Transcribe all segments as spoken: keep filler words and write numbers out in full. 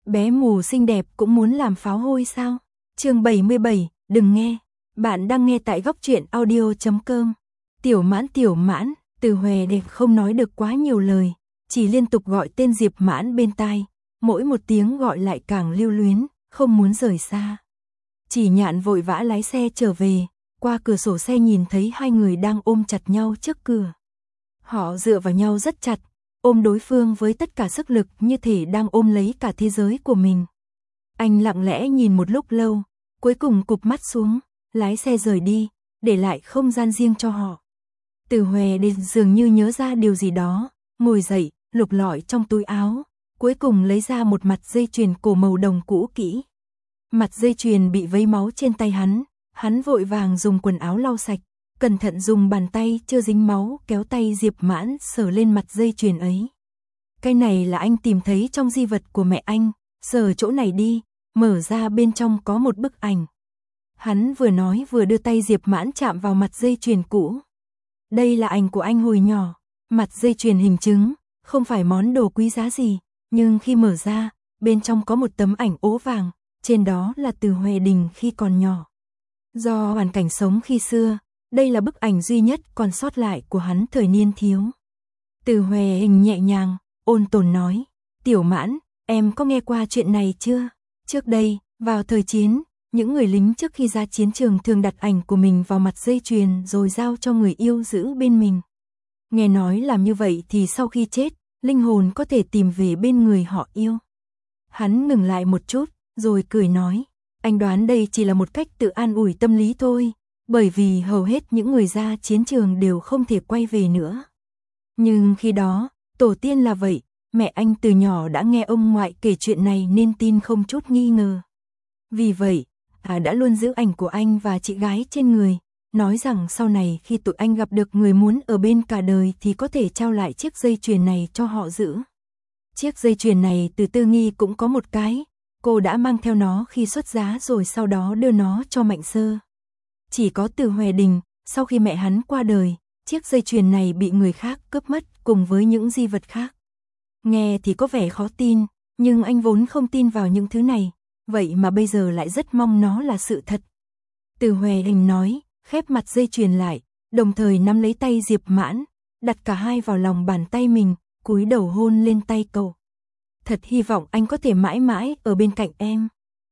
Bé mù xinh đẹp cũng muốn làm pháo hôi sao? Chương bảy mươi bảy, đừng nghe. Bạn đang nghe tại góc truyện audio chấm com. Tiểu Mãn tiểu Mãn, Từ Hòe đẹp không nói được quá nhiều lời, chỉ liên tục gọi tên Diệp Mãn bên tai, mỗi một tiếng gọi lại càng lưu luyến, không muốn rời xa. Chỉ Nhạn vội vã lái xe trở về, qua cửa sổ xe nhìn thấy hai người đang ôm chặt nhau trước cửa. Họ dựa vào nhau rất chặt, ôm đối phương với tất cả sức lực như thể đang ôm lấy cả thế giới của mình. Anh lặng lẽ nhìn một lúc lâu, cuối cùng cụp mắt xuống, lái xe rời đi, để lại không gian riêng cho họ. Từ Hòe đến dường như nhớ ra điều gì đó, ngồi dậy, lục lọi trong túi áo, cuối cùng lấy ra một mặt dây chuyền cổ màu đồng cũ kỹ. Mặt dây chuyền bị vấy máu trên tay hắn, hắn vội vàng dùng quần áo lau sạch, cẩn thận dùng bàn tay chưa dính máu kéo tay Diệp Mãn sờ lên mặt dây chuyền ấy. Cái này là anh tìm thấy trong di vật của mẹ anh, sờ chỗ này đi, mở ra bên trong có một bức ảnh. Hắn vừa nói vừa đưa tay Diệp Mãn chạm vào mặt dây chuyền cũ. Đây là ảnh của anh hồi nhỏ, mặt dây chuyền hình trứng, không phải món đồ quý giá gì, nhưng khi mở ra, bên trong có một tấm ảnh ố vàng, trên đó là Từ Hòe Đình khi còn nhỏ. Do hoàn cảnh sống khi xưa, đây là bức ảnh duy nhất còn sót lại của hắn thời niên thiếu. Từ Hòe Hình nhẹ nhàng, ôn tồn nói, Tiểu Mãn, em có nghe qua chuyện này chưa? Trước đây, vào thời chiến, những người lính trước khi ra chiến trường thường đặt ảnh của mình vào mặt dây chuyền rồi giao cho người yêu giữ bên mình. Nghe nói làm như vậy thì sau khi chết, linh hồn có thể tìm về bên người họ yêu. Hắn ngừng lại một chút, rồi cười nói, anh đoán đây chỉ là một cách tự an ủi tâm lý thôi, bởi vì hầu hết những người ra chiến trường đều không thể quay về nữa. Nhưng khi đó, tổ tiên là vậy, mẹ anh từ nhỏ đã nghe ông ngoại kể chuyện này nên tin không chút nghi ngờ. Vì vậy, à đã luôn giữ ảnh của anh và chị gái trên người, nói rằng sau này khi tụi anh gặp được người muốn ở bên cả đời thì có thể trao lại chiếc dây chuyền này cho họ giữ. Chiếc dây chuyền này từ Tư Nghi cũng có một cái, cô đã mang theo nó khi xuất giá rồi sau đó đưa nó cho Mạnh Sơ. Chỉ có Từ Hòe Đình, sau khi mẹ hắn qua đời, chiếc dây chuyền này bị người khác cướp mất cùng với những di vật khác. Nghe thì có vẻ khó tin, nhưng anh vốn không tin vào những thứ này, vậy mà bây giờ lại rất mong nó là sự thật. Từ Hòe Đình nói, khép mặt dây chuyền lại, đồng thời nắm lấy tay Diệp Mãn, đặt cả hai vào lòng bàn tay mình, cúi đầu hôn lên tay cậu. Thật hy vọng anh có thể mãi mãi ở bên cạnh em.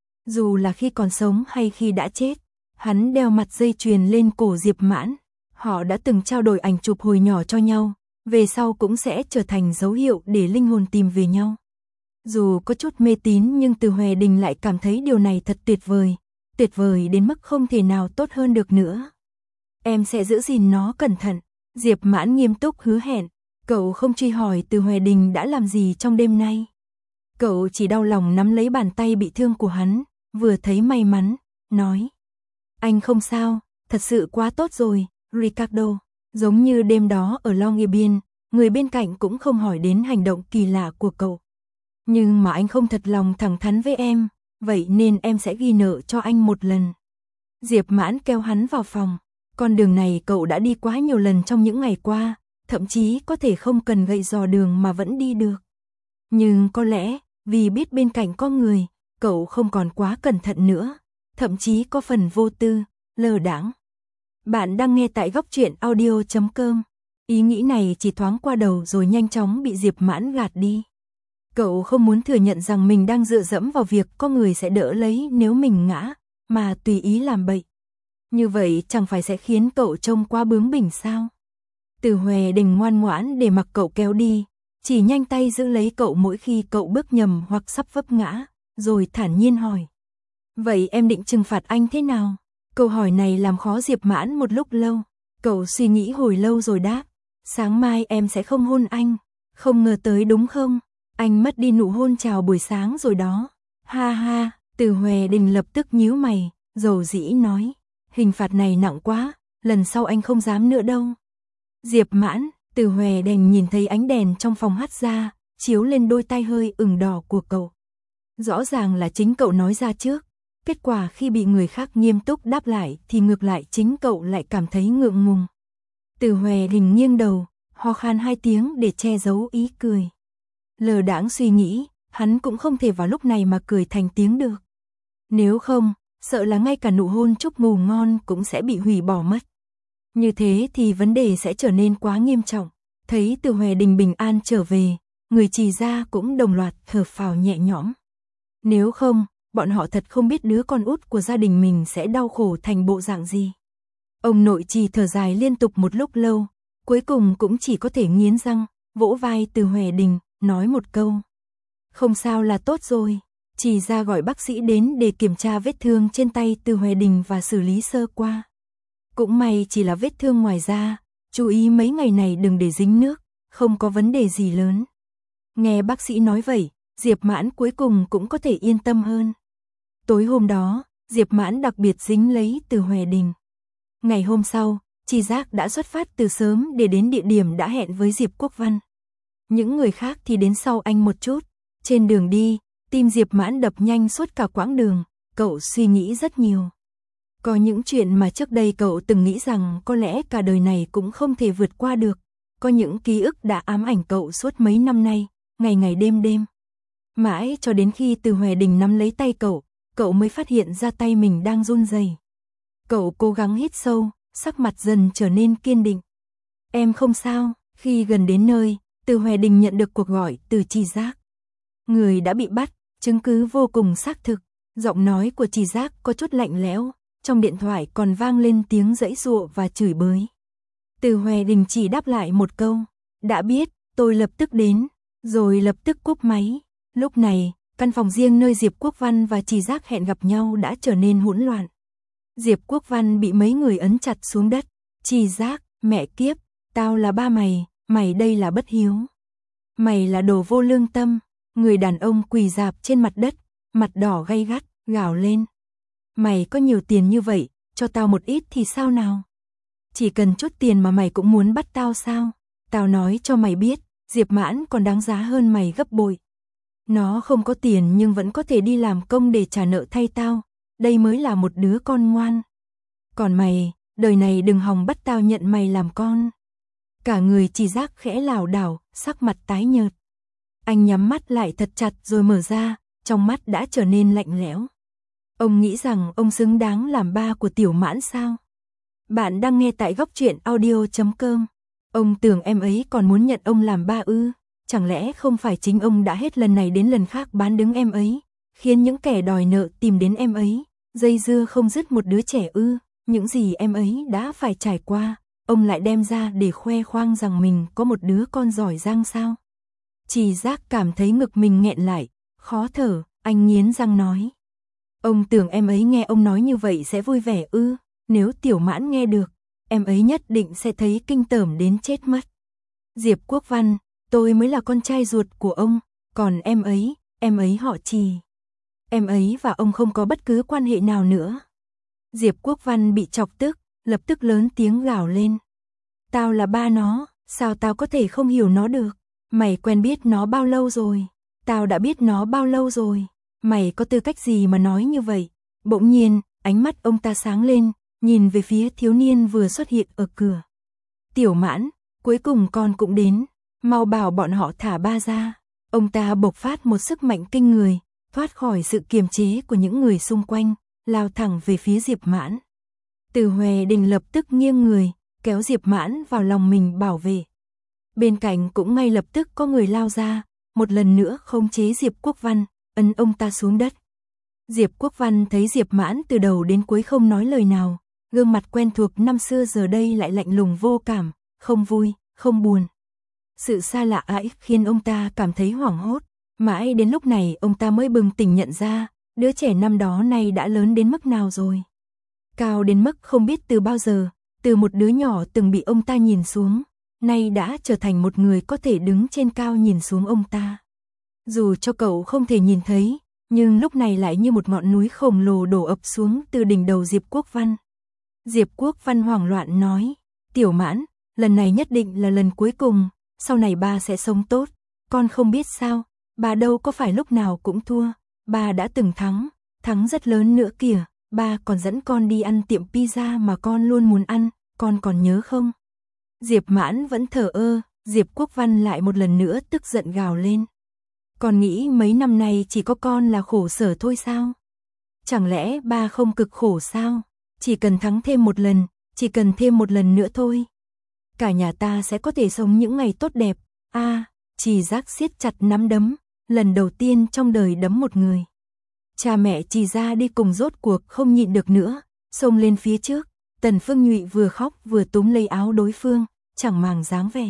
Dù là khi còn sống hay khi đã chết, hắn đeo mặt dây chuyền lên cổ Diệp Mãn. Họ đã từng trao đổi ảnh chụp hồi nhỏ cho nhau, về sau cũng sẽ trở thành dấu hiệu để linh hồn tìm về nhau. Dù có chút mê tín nhưng Từ Hòe Đình lại cảm thấy điều này thật tuyệt vời, tuyệt vời đến mức không thể nào tốt hơn được nữa. Em sẽ giữ gìn nó cẩn thận, Diệp Mãn nghiêm túc hứa hẹn, cậu không truy hỏi Từ Hòe Đình đã làm gì trong đêm nay. Cậu chỉ đau lòng nắm lấy bàn tay bị thương của hắn, vừa thấy may mắn, nói. Anh không sao, thật sự quá tốt rồi, Ricardo. Giống như đêm đó ở Longyearbyen, người bên cạnh cũng không hỏi đến hành động kỳ lạ của cậu. Nhưng mà anh không thật lòng thẳng thắn với em, vậy nên em sẽ ghi nợ cho anh một lần. Diệp Mãn kéo hắn vào phòng, con đường này cậu đã đi quá nhiều lần trong những ngày qua, thậm chí có thể không cần gậy dò đường mà vẫn đi được. Nhưng có lẽ, vì biết bên cạnh có người, cậu không còn quá cẩn thận nữa, thậm chí có phần vô tư, lơ đãng. Bạn đang nghe tại góc truyện audio chấm com. Ý nghĩ này chỉ thoáng qua đầu rồi nhanh chóng bị Diệp Mãn gạt đi. Cậu không muốn thừa nhận rằng mình đang dựa dẫm vào việc có người sẽ đỡ lấy nếu mình ngã, mà tùy ý làm bậy. Như vậy chẳng phải sẽ khiến cậu trông quá bướng bỉnh sao? Từ Hòe Đình ngoan ngoãn để mặc cậu kéo đi, chỉ nhanh tay giữ lấy cậu mỗi khi cậu bước nhầm hoặc sắp vấp ngã, rồi thản nhiên hỏi. Vậy em định trừng phạt anh thế nào? Câu hỏi này làm khó Diệp Mãn một lúc lâu. Cậu suy nghĩ hồi lâu rồi đáp. Sáng mai em sẽ không hôn anh. Không ngờ tới đúng không? Anh mất đi nụ hôn chào buổi sáng rồi đó. Ha ha, Từ Hòe Đình lập tức nhíu mày, dầu dĩ nói. Hình phạt này nặng quá, lần sau anh không dám nữa đâu. Diệp Mãn, Từ Hòe Đình nhìn thấy ánh đèn trong phòng hắt ra, chiếu lên đôi tay hơi ửng đỏ của cậu. Rõ ràng là chính cậu nói ra trước. Kết quả khi bị người khác nghiêm túc đáp lại thì ngược lại chính cậu lại cảm thấy ngượng ngùng. Từ Hòe Đình nghiêng đầu, ho khan hai tiếng để che giấu ý cười. Lờ đãng suy nghĩ, hắn cũng không thể vào lúc này mà cười thành tiếng được. Nếu không, sợ là ngay cả nụ hôn chúc ngủ ngon cũng sẽ bị hủy bỏ mất. Như thế thì vấn đề sẽ trở nên quá nghiêm trọng. Thấy Từ Hoè Đình bình an trở về, người Trì gia cũng đồng loạt thở phào nhẹ nhõm. Nếu không, bọn họ thật không biết đứa con út của gia đình mình sẽ đau khổ thành bộ dạng gì. Ông nội Trì thở dài liên tục một lúc lâu, cuối cùng cũng chỉ có thể nghiến răng, vỗ vai Từ Hoè Đình, nói một câu. Không sao là tốt rồi. Trì gia gọi bác sĩ đến để kiểm tra vết thương trên tay Từ Hoè Đình và xử lý sơ qua. Cũng may chỉ là vết thương ngoài da, chú ý mấy ngày này đừng để dính nước, không có vấn đề gì lớn. Nghe bác sĩ nói vậy, Diệp Mãn cuối cùng cũng có thể yên tâm hơn. Tối hôm đó, Diệp Mãn đặc biệt dính lấy Từ Hoè Đình. Ngày hôm sau, Trì Giác đã xuất phát từ sớm để đến địa điểm đã hẹn với Diệp Quốc Văn. Những người khác thì đến sau anh một chút. Trên đường đi, tim Diệp Mãn đập nhanh suốt cả quãng đường, cậu suy nghĩ rất nhiều. Có những chuyện mà trước đây cậu từng nghĩ rằng có lẽ cả đời này cũng không thể vượt qua được. Có những ký ức đã ám ảnh cậu suốt mấy năm nay, ngày ngày đêm đêm. Mãi cho đến khi Từ Hoè Đình nắm lấy tay cậu, cậu mới phát hiện ra tay mình đang run rẩy. Cậu cố gắng hít sâu, sắc mặt dần trở nên kiên định. Em không sao. Khi gần đến nơi, Từ Hoè Đình nhận được cuộc gọi từ Trì Giác. Người đã bị bắt, chứng cứ vô cùng xác thực. Giọng nói của Trì Giác có chút lạnh lẽo, trong điện thoại còn vang lên tiếng giãy giụa và chửi bới. Từ Hoè Đình chỉ đáp lại một câu, đã biết, tôi lập tức đến, rồi lập tức cúp máy. Lúc này, căn phòng riêng nơi Diệp Quốc Văn và Trì Giác hẹn gặp nhau đã trở nên hỗn loạn. Diệp Quốc Văn bị mấy người ấn chặt xuống đất. Trì Giác, mẹ kiếp, tao là ba mày, mày đây là bất hiếu. Mày là đồ vô lương tâm. Người đàn ông quỳ rạp trên mặt đất, mặt đỏ gay gắt, gào lên. Mày có nhiều tiền như vậy, cho tao một ít thì sao nào? Chỉ cần chút tiền mà mày cũng muốn bắt tao sao? Tao nói cho mày biết, Diệp Mãn còn đáng giá hơn mày gấp bội. Nó không có tiền nhưng vẫn có thể đi làm công để trả nợ thay tao. Đây mới là một đứa con ngoan. Còn mày, đời này đừng hòng bắt tao nhận mày làm con. Cả người Trì Giác khẽ lảo đảo, sắc mặt tái nhợt. Anh nhắm mắt lại thật chặt rồi mở ra, trong mắt đã trở nên lạnh lẽo. Ông nghĩ rằng ông xứng đáng làm ba của Tiểu Mãn sao? Bạn đang nghe tại góc truyện audio chấm com. Ông tưởng em ấy còn muốn nhận ông làm ba ư? Chẳng lẽ không phải chính ông đã hết lần này đến lần khác bán đứng em ấy, khiến những kẻ đòi nợ tìm đến em ấy, dây dưa không dứt một đứa trẻ ư? Những gì em ấy đã phải trải qua, ông lại đem ra để khoe khoang rằng mình có một đứa con giỏi giang sao? Trì Giác cảm thấy ngực mình nghẹn lại, khó thở, anh nghiến răng nói. Ông tưởng em ấy nghe ông nói như vậy sẽ vui vẻ ư? Nếu Tiểu Mãn nghe được, em ấy nhất định sẽ thấy kinh tởm đến chết mất. Diệp Quốc Văn, tôi mới là con trai ruột của ông, còn em ấy, em ấy họ Trì. Em ấy và ông không có bất cứ quan hệ nào nữa. Diệp Quốc Văn bị chọc tức, lập tức lớn tiếng gào lên. Tao là ba nó, sao tao có thể không hiểu nó được? Mày quen biết nó bao lâu rồi? Tao đã biết nó bao lâu rồi? Mày có tư cách gì mà nói như vậy? Bỗng nhiên, ánh mắt ông ta sáng lên, nhìn về phía thiếu niên vừa xuất hiện ở cửa. Tiểu Mãn, cuối cùng con cũng đến, mau bảo bọn họ thả ba ra. Ông ta bộc phát một sức mạnh kinh người, thoát khỏi sự kiềm chế của những người xung quanh, lao thẳng về phía Diệp Mãn. Từ Hoè Đình lập tức nghiêng người, kéo Diệp Mãn vào lòng mình bảo vệ. Bên cạnh cũng ngay lập tức có người lao ra, một lần nữa khống chế Diệp Quốc Văn, ấn ông ta xuống đất. Diệp Quốc Văn thấy Diệp Mãn từ đầu đến cuối không nói lời nào, gương mặt quen thuộc năm xưa giờ đây lại lạnh lùng vô cảm, không vui, không buồn. Sự xa lạ ấy khiến ông ta cảm thấy hoảng hốt, mãi đến lúc này ông ta mới bừng tỉnh nhận ra, đứa trẻ năm đó nay đã lớn đến mức nào rồi. Cao đến mức không biết từ bao giờ, từ một đứa nhỏ từng bị ông ta nhìn xuống, nay đã trở thành một người có thể đứng trên cao nhìn xuống ông ta. Dù cho cậu không thể nhìn thấy, nhưng lúc này lại như một ngọn núi khổng lồ đổ ập xuống từ đỉnh đầu Diệp Quốc Văn. Diệp Quốc Văn hoảng loạn nói, Tiểu Mãn, lần này nhất định là lần cuối cùng, sau này ba sẽ sống tốt, con không biết sao, ba đâu có phải lúc nào cũng thua, ba đã từng thắng, thắng rất lớn nữa kìa, ba còn dẫn con đi ăn tiệm pizza mà con luôn muốn ăn, con còn nhớ không? Diệp Mãn vẫn thờ ơ, Diệp Quốc Văn lại một lần nữa tức giận gào lên. Con nghĩ mấy năm nay chỉ có con là khổ sở thôi sao? Chẳng lẽ ba không cực khổ sao? Chỉ cần thắng thêm một lần, chỉ cần thêm một lần nữa thôi. Cả nhà ta sẽ có thể sống những ngày tốt đẹp. A, à, Trì Giác siết chặt nắm đấm, lần đầu tiên trong đời đấm một người. Cha mẹ Trì ra đi cùng rốt cuộc không nhịn được nữa, xông lên phía trước. Tần Phương Nhụy vừa khóc vừa túm lấy áo đối phương, chẳng màng dáng vẻ.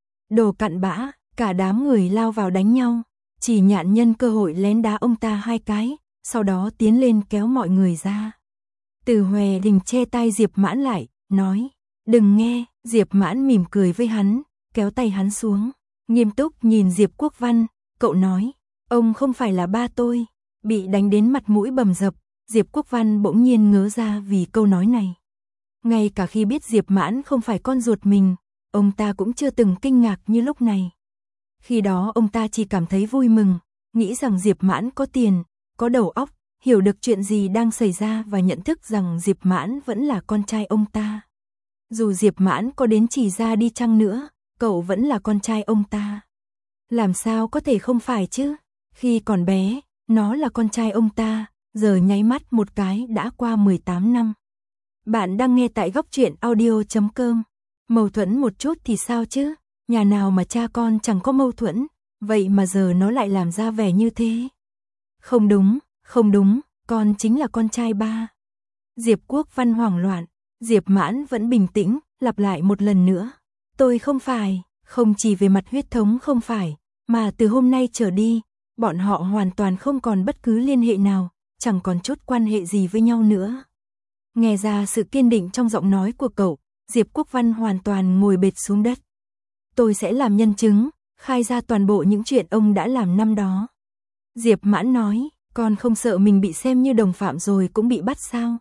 Đồ cặn bã, cả đám người lao vào đánh nhau. Chỉ Nhạn nhân cơ hội lén đá ông ta hai cái, sau đó tiến lên kéo mọi người ra. Từ Hòe Đình che tay Diệp Mãn lại, nói, đừng nghe. Diệp Mãn mỉm cười với hắn, kéo tay hắn xuống, nghiêm túc nhìn Diệp Quốc Văn, cậu nói, ông không phải là ba tôi. Bị đánh đến mặt mũi bầm dập, Diệp Quốc Văn bỗng nhiên ngớ ra vì câu nói này. Ngay cả khi biết Diệp Mãn không phải con ruột mình, ông ta cũng chưa từng kinh ngạc như lúc này. Khi đó ông ta chỉ cảm thấy vui mừng, nghĩ rằng Diệp Mãn có tiền, có đầu óc, hiểu được chuyện gì đang xảy ra và nhận thức rằng Diệp Mãn vẫn là con trai ông ta. Dù Diệp Mãn có đến Trì ra đi chăng nữa, cậu vẫn là con trai ông ta. Làm sao có thể không phải chứ? Khi còn bé, nó là con trai ông ta, giờ nháy mắt một cái đã qua mười tám năm. Bạn đang nghe tại góc truyện audio chấm com. Mâu thuẫn một chút thì sao chứ? Nhà nào mà cha con chẳng có mâu thuẫn, vậy mà giờ nó lại làm ra vẻ như thế. Không đúng, không đúng, con chính là con trai ba. Diệp Quốc Văn hoảng loạn, Diệp Mãn vẫn bình tĩnh, lặp lại một lần nữa. Tôi không phải, không chỉ về mặt huyết thống không phải, mà từ hôm nay trở đi, bọn họ hoàn toàn không còn bất cứ liên hệ nào, chẳng còn chút quan hệ gì với nhau nữa. Nghe ra sự kiên định trong giọng nói của cậu, Diệp Quốc Văn hoàn toàn ngồi bệt xuống đất. Tôi sẽ làm nhân chứng, khai ra toàn bộ những chuyện ông đã làm năm đó. Diệp Mãn nói, con không sợ mình bị xem như đồng phạm rồi cũng bị bắt sao?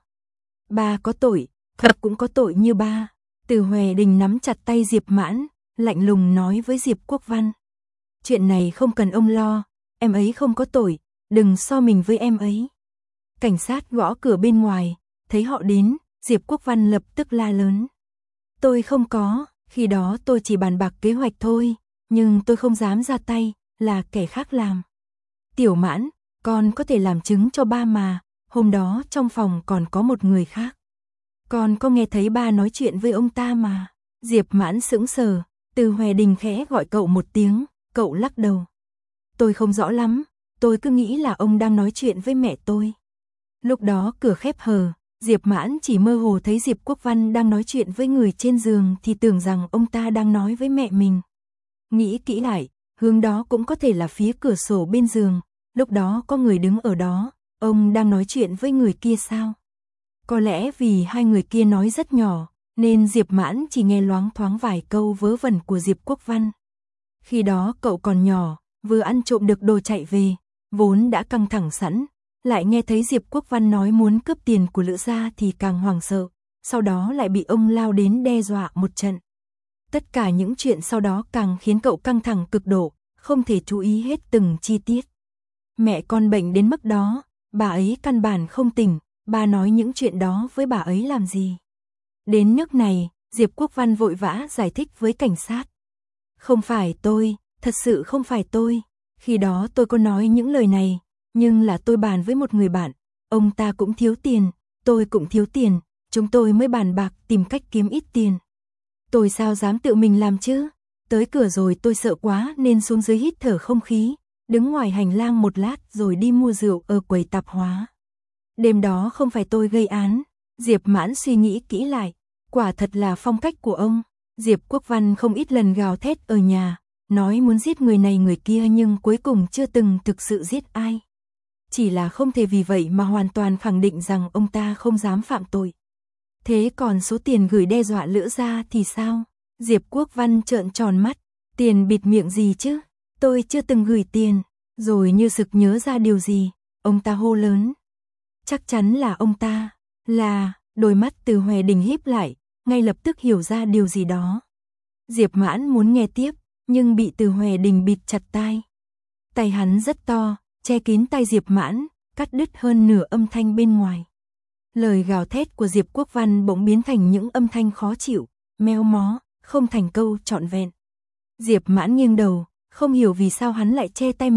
Ba có tội, thật cũng có tội như ba. Từ Hòe Đình nắm chặt tay Diệp Mãn, lạnh lùng nói với Diệp Quốc Văn. Chuyện này không cần ông lo, em ấy không có tội, đừng so mình với em ấy. Cảnh sát gõ cửa bên ngoài, thấy họ đến, Diệp Quốc Văn lập tức la lớn. Tôi không có, khi đó tôi chỉ bàn bạc kế hoạch thôi, nhưng tôi không dám ra tay, là kẻ khác làm. Tiểu Mãn, con có thể làm chứng cho ba mà, hôm đó trong phòng còn có một người khác. Con có nghe thấy ba nói chuyện với ông ta mà. Diệp Mãn sững sờ, Từ Hòe Đình khẽ gọi cậu một tiếng, cậu lắc đầu. Tôi không rõ lắm, tôi cứ nghĩ là ông đang nói chuyện với mẹ tôi. Lúc đó cửa khép hờ, Diệp Mãn chỉ mơ hồ thấy Diệp Quốc Văn đang nói chuyện với người trên giường thì tưởng rằng ông ta đang nói với mẹ mình. Nghĩ kỹ lại, hướng đó cũng có thể là phía cửa sổ bên giường, lúc đó có người đứng ở đó, ông đang nói chuyện với người kia sao? Có lẽ vì hai người kia nói rất nhỏ, nên Diệp Mãn chỉ nghe loáng thoáng vài câu vớ vẩn của Diệp Quốc Văn. Khi đó cậu còn nhỏ, vừa ăn trộm được đồ chạy về, vốn đã căng thẳng sẵn, lại nghe thấy Diệp Quốc Văn nói muốn cướp tiền của Lữ gia thì càng hoảng sợ, sau đó lại bị ông lao đến đe dọa một trận. Tất cả những chuyện sau đó càng khiến cậu căng thẳng cực độ, không thể chú ý hết từng chi tiết. Mẹ con bệnh đến mức đó, bà ấy căn bản không tỉnh, bà nói những chuyện đó với bà ấy làm gì. Đến nước này, Diệp Quốc Văn vội vã giải thích với cảnh sát. Không phải tôi, thật sự không phải tôi, khi đó tôi có nói những lời này, nhưng là tôi bàn với một người bạn, ông ta cũng thiếu tiền, tôi cũng thiếu tiền, chúng tôi mới bàn bạc tìm cách kiếm ít tiền. Tôi sao dám tự mình làm chứ, tới cửa rồi tôi sợ quá nên xuống dưới hít thở không khí, đứng ngoài hành lang một lát rồi đi mua rượu ở quầy tạp hóa. Đêm đó không phải tôi gây án, Diệp Mãn suy nghĩ kỹ lại, quả thật là phong cách của ông. Diệp Quốc Văn không ít lần gào thét ở nhà, nói muốn giết người này người kia nhưng cuối cùng chưa từng thực sự giết ai. Chỉ là không thể vì vậy mà hoàn toàn khẳng định rằng ông ta không dám phạm tội. Thế còn số tiền gửi đe dọa Lữ gia thì sao? Diệp Quốc Văn trợn tròn mắt, tiền bịt miệng gì chứ? Tôi chưa từng gửi tiền. Rồi như sực nhớ ra điều gì, ông ta hô lớn. Chắc chắn là ông ta, là, đôi mắt Từ Hòe Đình híp lại, ngay lập tức hiểu ra điều gì đó. Diệp Mãn muốn nghe tiếp, nhưng bị Từ Hòe Đình bịt chặt tai. Tay hắn rất to, che kín tay Diệp Mãn, cắt đứt hơn nửa âm thanh bên ngoài. Lời gào thét của Diệp Quốc Văn bỗng biến thành những âm thanh khó chịu, meo mó, không thành câu trọn vẹn. Diệp Mãn nghiêng đầu, không hiểu vì sao hắn lại che tay mình,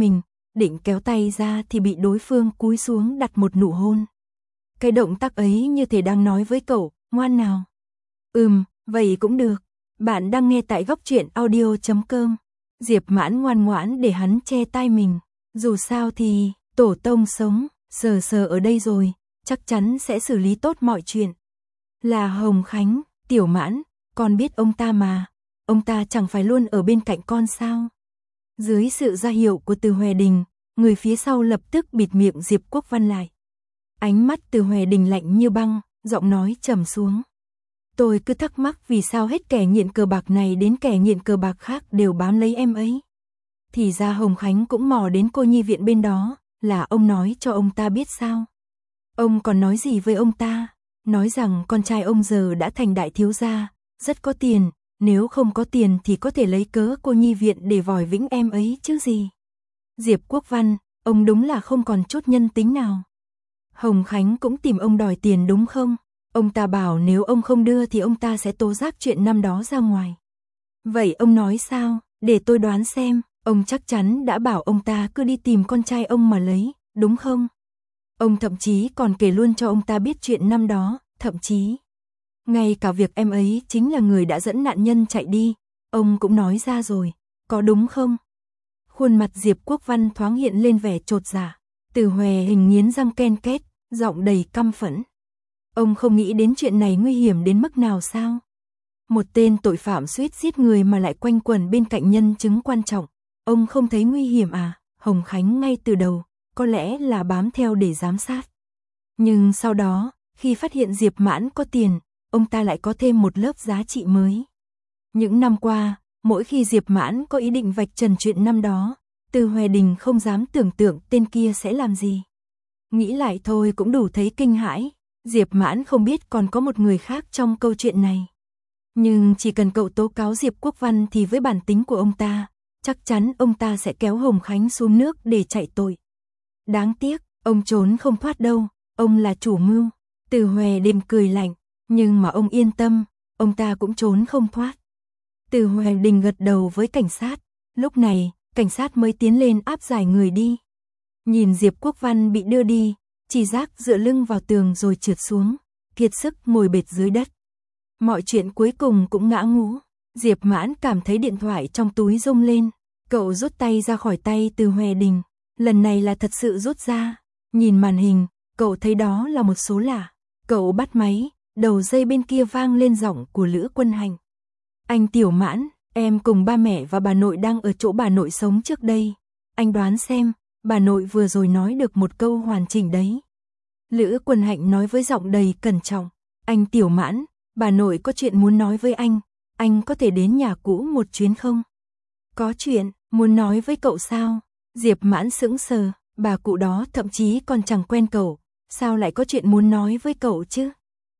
định kéo tay ra thì bị đối phương cúi xuống đặt một nụ hôn. Cái động tác ấy như thể đang nói với cậu, ngoan nào. Ừm, vậy cũng được. Bạn đang nghe tại góc truyện audio chấm com. Diệp Mãn ngoan ngoãn để hắn che tai mình. Dù sao thì, tổ tông sống, sờ sờ ở đây rồi, chắc chắn sẽ xử lý tốt mọi chuyện. Là Hồng Khánh, Tiểu Mãn, con biết ông ta mà. Ông ta chẳng phải luôn ở bên cạnh con sao? Dưới sự ra hiệu của Từ Hoè Đình, người phía sau lập tức bịt miệng Diệp Quốc Văn lại. Ánh mắt Từ Hoè Đình lạnh như băng, giọng nói trầm xuống. Tôi cứ thắc mắc vì sao hết kẻ nghiện cờ bạc này đến kẻ nghiện cờ bạc khác đều bám lấy em ấy. Thì ra Hồng Khánh cũng mò đến cô nhi viện bên đó, là ông nói cho ông ta biết sao? Ông còn nói gì với ông ta? Nói rằng con trai ông giờ đã thành đại thiếu gia, rất có tiền, nếu không có tiền thì có thể lấy cớ cô nhi viện để vòi vĩnh em ấy chứ gì. Diệp Quốc Văn, ông đúng là không còn chút nhân tính nào. Hồng Khánh cũng tìm ông đòi tiền đúng không? Ông ta bảo nếu ông không đưa thì ông ta sẽ tố giác chuyện năm đó ra ngoài. Vậy ông nói sao? Để tôi đoán xem, ông chắc chắn đã bảo ông ta cứ đi tìm con trai ông mà lấy, đúng không? Ông thậm chí còn kể luôn cho ông ta biết chuyện năm đó, thậm chí ngay cả việc em ấy chính là người đã dẫn nạn nhân chạy đi, ông cũng nói ra rồi, có đúng không? Khuôn mặt Diệp Quốc Văn thoáng hiện lên vẻ chột dạ, Từ Hoè Hình nghiến răng ken két, giọng đầy căm phẫn. Ông không nghĩ đến chuyện này nguy hiểm đến mức nào sao? Một tên tội phạm suýt giết người mà lại quanh quẩn bên cạnh nhân chứng quan trọng, ông không thấy nguy hiểm à? Hồng Khánh ngay từ đầu, có lẽ là bám theo để giám sát. Nhưng sau đó, khi phát hiện Diệp Mãn có tiền, ông ta lại có thêm một lớp giá trị mới. Những năm qua, mỗi khi Diệp Mãn có ý định vạch trần chuyện năm đó, Từ Hoè Đình không dám tưởng tượng tên kia sẽ làm gì. Nghĩ lại thôi cũng đủ thấy kinh hãi, Diệp Mãn không biết còn có một người khác trong câu chuyện này. Nhưng chỉ cần cậu tố cáo Diệp Quốc Văn thì với bản tính của ông ta, chắc chắn ông ta sẽ kéo Hồng Khánh xuống nước để chạy tội. Đáng tiếc, ông trốn không thoát đâu, ông là chủ mưu. Từ Hoè Đình cười lạnh, nhưng mà ông yên tâm, ông ta cũng trốn không thoát. Từ Hoè Đình gật đầu với cảnh sát, lúc này, cảnh sát mới tiến lên áp giải người đi. Nhìn Diệp Quốc Văn bị đưa đi, Chỉ Giác dựa lưng vào tường rồi trượt xuống, kiệt sức ngồi bệt dưới đất. Mọi chuyện cuối cùng cũng ngã ngũ. Diệp Mãn cảm thấy điện thoại trong túi rung lên, cậu rút tay ra khỏi tay Từ Hoè Đình, lần này là thật sự rút ra. Nhìn màn hình, cậu thấy đó là một số lạ. Cậu bắt máy, đầu dây bên kia vang lên giọng của Lữ Quân Hành. Anh Tiểu Mãn, em cùng ba mẹ và bà nội đang ở chỗ bà nội sống trước đây. Anh đoán xem, bà nội vừa rồi nói được một câu hoàn chỉnh đấy. Lữ Quân Hạnh nói với giọng đầy cẩn trọng. Anh Tiểu Mãn, bà nội có chuyện muốn nói với anh, anh có thể đến nhà cũ một chuyến không? Có chuyện, muốn nói với cậu sao? Diệp Mãn sững sờ, bà cụ đó thậm chí còn chẳng quen cậu, sao lại có chuyện muốn nói với cậu chứ?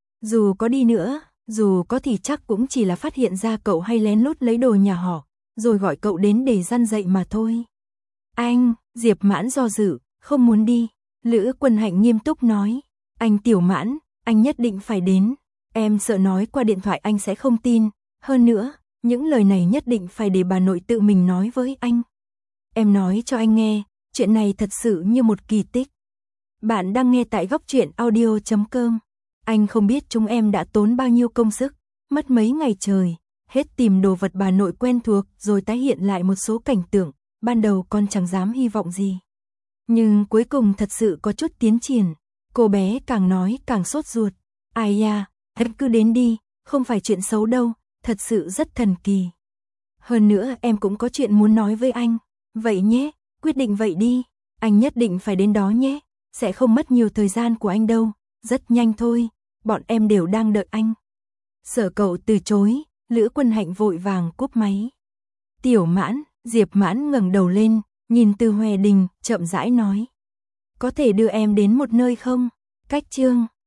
Dù có đi nữa, dù có thì chắc cũng chỉ là phát hiện ra cậu hay lén lút lấy đồ nhà họ, rồi gọi cậu đến để răn dạy mà thôi. Anh, Diệp Mãn do dự, không muốn đi. Lữ Quân Hạnh nghiêm túc nói, anh Tiểu Mãn, anh nhất định phải đến. Em sợ nói qua điện thoại anh sẽ không tin, hơn nữa, những lời này nhất định phải để bà nội tự mình nói với anh. Em nói cho anh nghe, chuyện này thật sự như một kỳ tích. Bạn đang nghe tại góc truyện audio chấm com. Anh không biết chúng em đã tốn bao nhiêu công sức, mất mấy ngày trời, hết tìm đồ vật bà nội quen thuộc rồi tái hiện lại một số cảnh tượng, ban đầu con chẳng dám hy vọng gì. Nhưng cuối cùng thật sự có chút tiến triển, cô bé càng nói càng sốt ruột. Ai da, em cứ đến đi, không phải chuyện xấu đâu, thật sự rất thần kỳ. Hơn nữa em cũng có chuyện muốn nói với anh, vậy nhé, quyết định vậy đi, anh nhất định phải đến đó nhé, sẽ không mất nhiều thời gian của anh đâu, rất nhanh thôi, bọn em đều đang đợi anh. Sợ cậu từ chối, Lữ Quân Hạnh vội vàng cúp máy. Tiểu Mãn, Diệp Mãn ngẩng đầu lên, nhìn Từ Hoè Đình, chậm rãi nói. Có thể đưa em đến một nơi không? Cách chương